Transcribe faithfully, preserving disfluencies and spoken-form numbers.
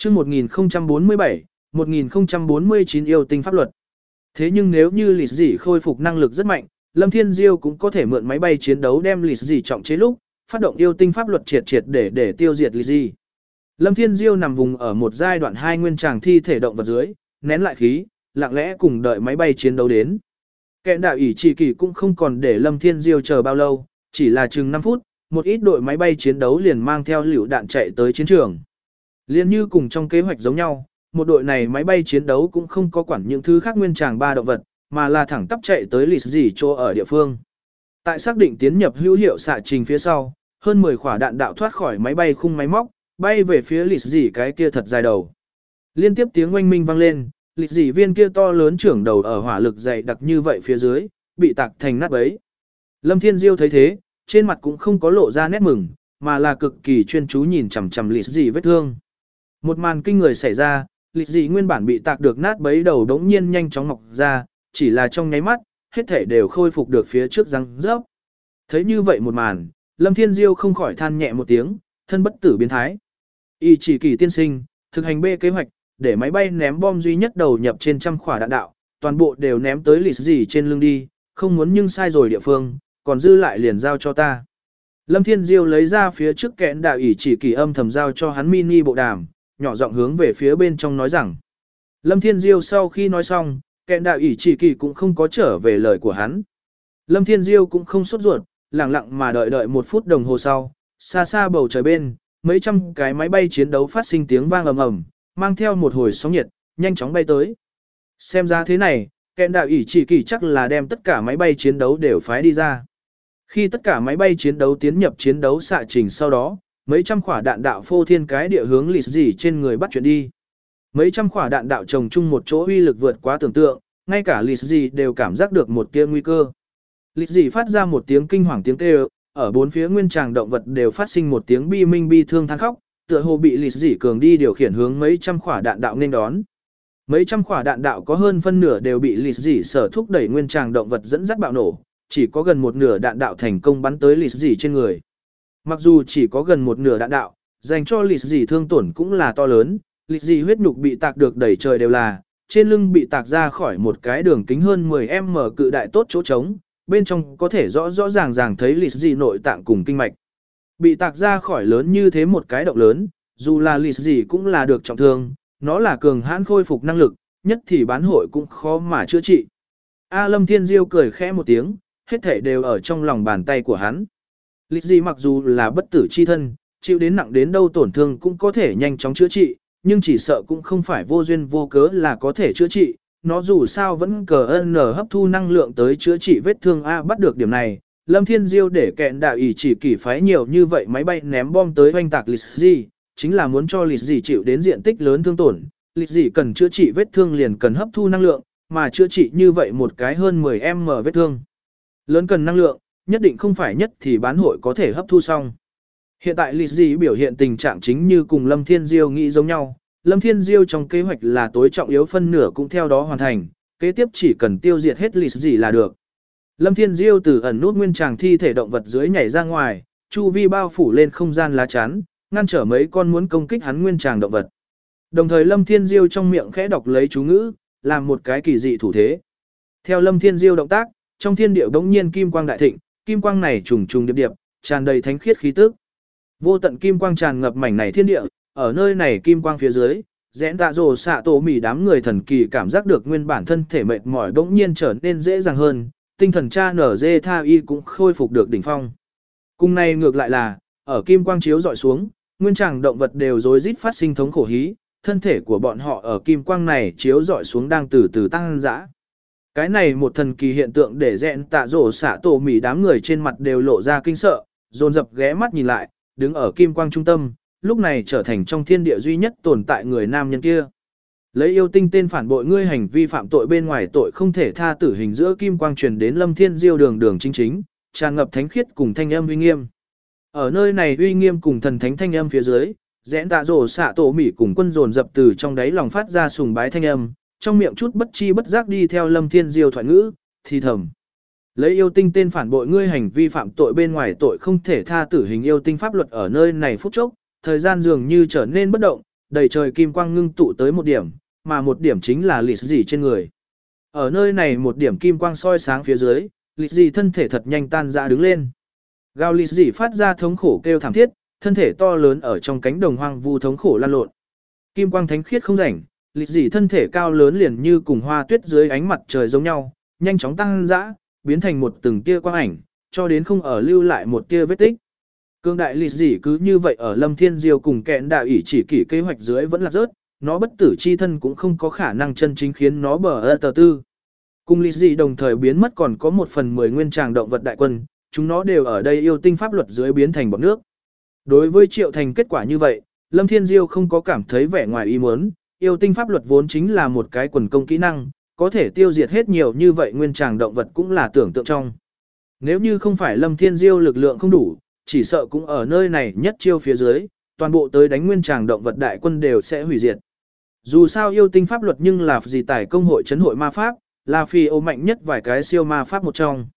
Chương một nghìn không trăm bốn mươi bảy, một nghìn không trăm bốn mươi chín yêu tinh pháp luật. Thế nhưng nếu như Lì Dị khôi phục năng lực rất mạnh, Lâm Thiên Diêu cũng có thể mượn máy bay chiến đấu đem Lì Dị trọng chế lúc, phát động yêu tinh pháp luật triệt triệt để để tiêu diệt Lì Dị. Lâm Thiên Diêu nằm vùng ở một giai đoạn hai nguyên tràng thi thể động vật dưới, nén lại khí, lặng lẽ cùng đợi máy bay chiến đấu đến. Kẹn đạo ỷ chỉ kỳ cũng không còn để Lâm Thiên Diêu chờ bao lâu, chỉ là chừng năm phút, một ít đội máy bay chiến đấu liền mang theo lựu đạn chạy tới chiến trường. Liên như cùng trong kế hoạch giống nhau, một đội này máy bay chiến đấu cũng không có quản những thứ khác nguyên tràng ba động vật, mà là thẳng tắp chạy tới Lì Dị chỗ ở địa phương. Tại xác định tiến nhập hữu hiệu xạ trình phía sau, hơn mười quả đạn đạo thoát khỏi máy bay khung máy móc, bay về phía Lì Dị cái kia thật dài đầu. Liên tiếp tiếng oanh minh vang lên, Lì Dị viên kia to lớn trưởng đầu ở hỏa lực dày đặc như vậy phía dưới, bị tạc thành nát bấy. Lâm Thiên Diêu thấy thế, trên mặt cũng không có lộ ra nét mừng, mà là cực kỳ chuyên chú nhìn chằm chằm Lì Dị vết thương. Một màn kinh người xảy ra, Lì Dị nguyên bản bị tạc được nát bấy đầu đống nhiên nhanh chóng mọc ra, chỉ là trong nháy mắt, hết thể đều khôi phục được phía trước răng rớp. Thấy như vậy một màn, Lâm Thiên Diêu không khỏi than nhẹ một tiếng, thân bất tử biến thái. Y chỉ kỳ tiên sinh, thực hành B kế hoạch, để máy bay ném bom duy nhất đầu nhập trên trăm quả đạn đạo, toàn bộ đều ném tới Lì Dị trên lưng đi, không muốn nhưng sai rồi địa phương, còn dư lại liền giao cho ta. Lâm Thiên Diêu lấy ra phía trước kẽn đạo ỷ chỉ kỳ âm thầm giao cho hắn mini bộ đàm, nhỏ giọng hướng về phía bên trong nói rằng. Lâm Thiên Diêu sau khi nói xong, kẽn đạo ỷ chỉ kỳ cũng không có trở về lời của hắn. Lâm Thiên Diêu cũng không sốt ruột, lặng lặng mà đợi đợi một phút đồng hồ sau, xa xa bầu trời bên, mấy trăm cái máy bay chiến đấu phát sinh tiếng vang ầm ầm, mang theo một hồi sóng nhiệt, nhanh chóng bay tới. Xem ra thế này, kẽn đạo ỷ chỉ kỳ chắc là đem tất cả máy bay chiến đấu đều phái đi ra. Khi tất cả máy bay chiến đấu tiến nhập chiến đấu xạ trình sau đó, mấy trăm quả đạn đạo phô thiên cái địa hướng Lì Dị trên người bắt chuyện đi. Mấy trăm quả đạn đạo chồng chung một chỗ uy lực vượt quá tưởng tượng, ngay cả Lì Dị đều cảm giác được một tia nguy cơ. Lì Dị phát ra một tiếng kinh hoàng tiếng kêu, ở bốn phía nguyên tràng động vật đều phát sinh một tiếng bi minh bi thương than khóc, tựa hồ bị Lì Dị cường đi điều khiển hướng mấy trăm quả đạn đạo nên đón. Mấy trăm quả đạn đạo có hơn phân nửa đều bị Lì Dị sở thúc đẩy nguyên tràng động vật dẫn dắt bạo nổ, chỉ có gần một nửa đạn đạo thành công bắn tới Lì Dị trên người. Mặc dù chỉ có gần một nửa đạn đạo, dành cho Lì Dị thương tổn cũng là to lớn, Lì Dị huyết nhục bị tạc được đẩy trời đều là, trên lưng bị tạc ra khỏi một cái đường kính hơn mười mét cự đại tốt chỗ trống, bên trong có thể rõ rõ ràng ràng thấy Lì Dị nội tạng cùng kinh mạch. Bị tạc ra khỏi lớn như thế một cái động lớn, dù là Lì Dị cũng là được trọng thương, nó là cường hãn khôi phục năng lực, nhất thì bán hội cũng khó mà chữa trị. A Lâm Thiên Diêu cười khẽ một tiếng, hết thể đều ở trong lòng bàn tay của hắn. Lì Dị mặc dù là bất tử chi thân, chịu đến nặng đến đâu tổn thương cũng có thể nhanh chóng chữa trị, nhưng chỉ sợ cũng không phải vô duyên vô cớ là có thể chữa trị, nó dù sao vẫn cờ ơn nở hấp thu năng lượng tới chữa trị vết thương A. Bắt được điểm này, Lâm Thiên Diêu để kẹn đạo ỷ chỉ kỳ phái nhiều như vậy máy bay ném bom tới oanh tạc Lì Dị, chính là muốn cho Lì Dị chịu đến diện tích lớn thương tổn. Lì Dị cần chữa trị vết thương liền cần hấp thu năng lượng, mà chữa trị như vậy một cái hơn mười mét vết thương lớn cần năng lượng, nhất định không phải nhất thì bán hội có thể hấp thu xong. Hiện tại Lì Dị biểu hiện tình trạng chính như cùng Lâm Thiên Diêu nghĩ giống nhau, Lâm Thiên Diêu trong kế hoạch là tối trọng yếu phân nửa cũng theo đó hoàn thành, kế tiếp chỉ cần tiêu diệt hết Lì Dị là được. Lâm Thiên Diêu từ ẩn nút nguyên tràng thi thể động vật dưới nhảy ra ngoài, chu vi bao phủ lên không gian lá chắn, ngăn trở mấy con muốn công kích hắn nguyên tràng động vật. Đồng thời Lâm Thiên Diêu trong miệng khẽ đọc lấy chú ngữ, làm một cái kỳ dị thủ thế. Theo Lâm Thiên Diêu động tác, trong thiên địa bỗng nhiên kim quang đại thịnh, kim quang này trùng trùng điệp điệp, tràn đầy thánh khiết khí tức. Vô tận kim quang tràn ngập mảnh này thiên địa, ở nơi này kim quang phía dưới, Rẽn Tạ Rồ xạ tổ mỉ đám người thần kỳ cảm giác được nguyên bản thân thể mệt mỏi bỗng nhiên trở nên dễ dàng hơn, tinh thần cha nở dê tha y cũng khôi phục được đỉnh phong. Cùng này ngược lại là, ở kim quang chiếu dọi xuống, nguyên tràng động vật đều rối rít phát sinh thống khổ hí, thân thể của bọn họ ở kim quang này chiếu dọi xuống đang từ từ tăng dã. Cái này một thần kỳ hiện tượng để Rẽn Tạ Rồ xạ tổ mỉ đám người trên mặt đều lộ ra kinh sợ, dồn dập ghé mắt nhìn lại, đứng ở kim quang trung tâm, lúc này trở thành trong thiên địa duy nhất tồn tại người nam nhân kia. Lấy yêu tinh tên phản bội ngươi hành vi phạm tội bên ngoài tội không thể tha tử hình giữa kim quang truyền đến Lâm Thiên Diêu đường đường chính chính, tràn ngập thánh khiết cùng thanh âm uy nghiêm. Ở nơi này uy nghiêm cùng thần thánh thanh âm phía dưới, Rẽn Tạ Rồ xạ tổ mỉ cùng quân dồn dập từ trong đáy lòng phát ra sùng bái thanh âm, trong miệng chút bất chi bất giác đi theo Lâm Thiên Diêu thoại ngữ, thì thầm. Lấy yêu tinh tên phản bội ngươi hành vi phạm tội bên ngoài tội không thể tha tử hình yêu tinh pháp luật ở nơi này phút chốc, thời gian dường như trở nên bất động, đầy trời kim quang ngưng tụ tới một điểm, mà một điểm chính là lịt gì trên người. Ở nơi này một điểm kim quang soi sáng phía dưới, lịt gì thân thể thật nhanh tan ra đứng lên. Gào lịt gì phát ra thống khổ kêu thảm thiết, thân thể to lớn ở trong cánh đồng hoang vu thống khổ lan lộn. Kim quang thánh khiết không rảnh, lịt gì thân thể cao lớn liền như cùng hoa tuyết dưới ánh mặt trời giống nhau, nhanh chóng tăng dã, biến thành một từng tia quang ảnh, cho đến không ở lưu lại một tia vết tích. Cương đại lịt gì cứ như vậy ở Lâm Thiên Diêu cùng kẹn đạo ỷ chỉ kỷ kế hoạch dưới vẫn là rớt, nó bất tử chi thân cũng không có khả năng chân chính khiến nó bờ ơ tờ tư. Cùng lịt gì đồng thời biến mất còn có một phần mười nguyên tràng động vật đại quân, chúng nó đều ở đây yêu tinh pháp luật dưới biến thành bọt nước. Đối với Triệu Thành kết quả như vậy, Lâm Thiên Diêu không có cảm thấy vẻ ngoài ý muốn, yêu tinh pháp luật vốn chính là một cái quần công kỹ năng, có thể tiêu diệt hết nhiều như vậy nguyên tràng động vật cũng là tưởng tượng trong. Nếu như không phải Lâm Thiên Diêu lực lượng không đủ, chỉ sợ cũng ở nơi này nhất chiêu phía dưới, toàn bộ tới đánh nguyên tràng động vật đại quân đều sẽ hủy diệt. Dù sao yêu tinh pháp luật nhưng là gì tải công hội chấn hội ma pháp, là phi ô mạnh nhất vài cái siêu ma pháp một trong.